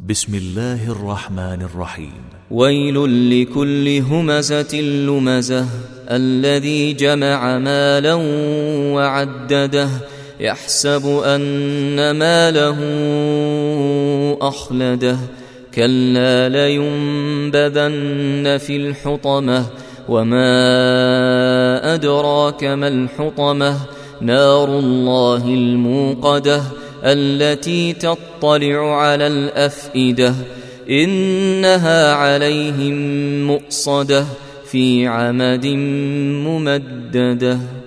بسم الله الرحمن الرحيم. ويل لكل همزة لمزة الذي جمع مالا وعدده يحسب أن ماله أخلده كلا لينبذن في الحطمة وما أدراك ما الحطمة نار الله الموقدة التي تطلع على الأفئدة إنها عليهم مؤصدة في عمد ممددة.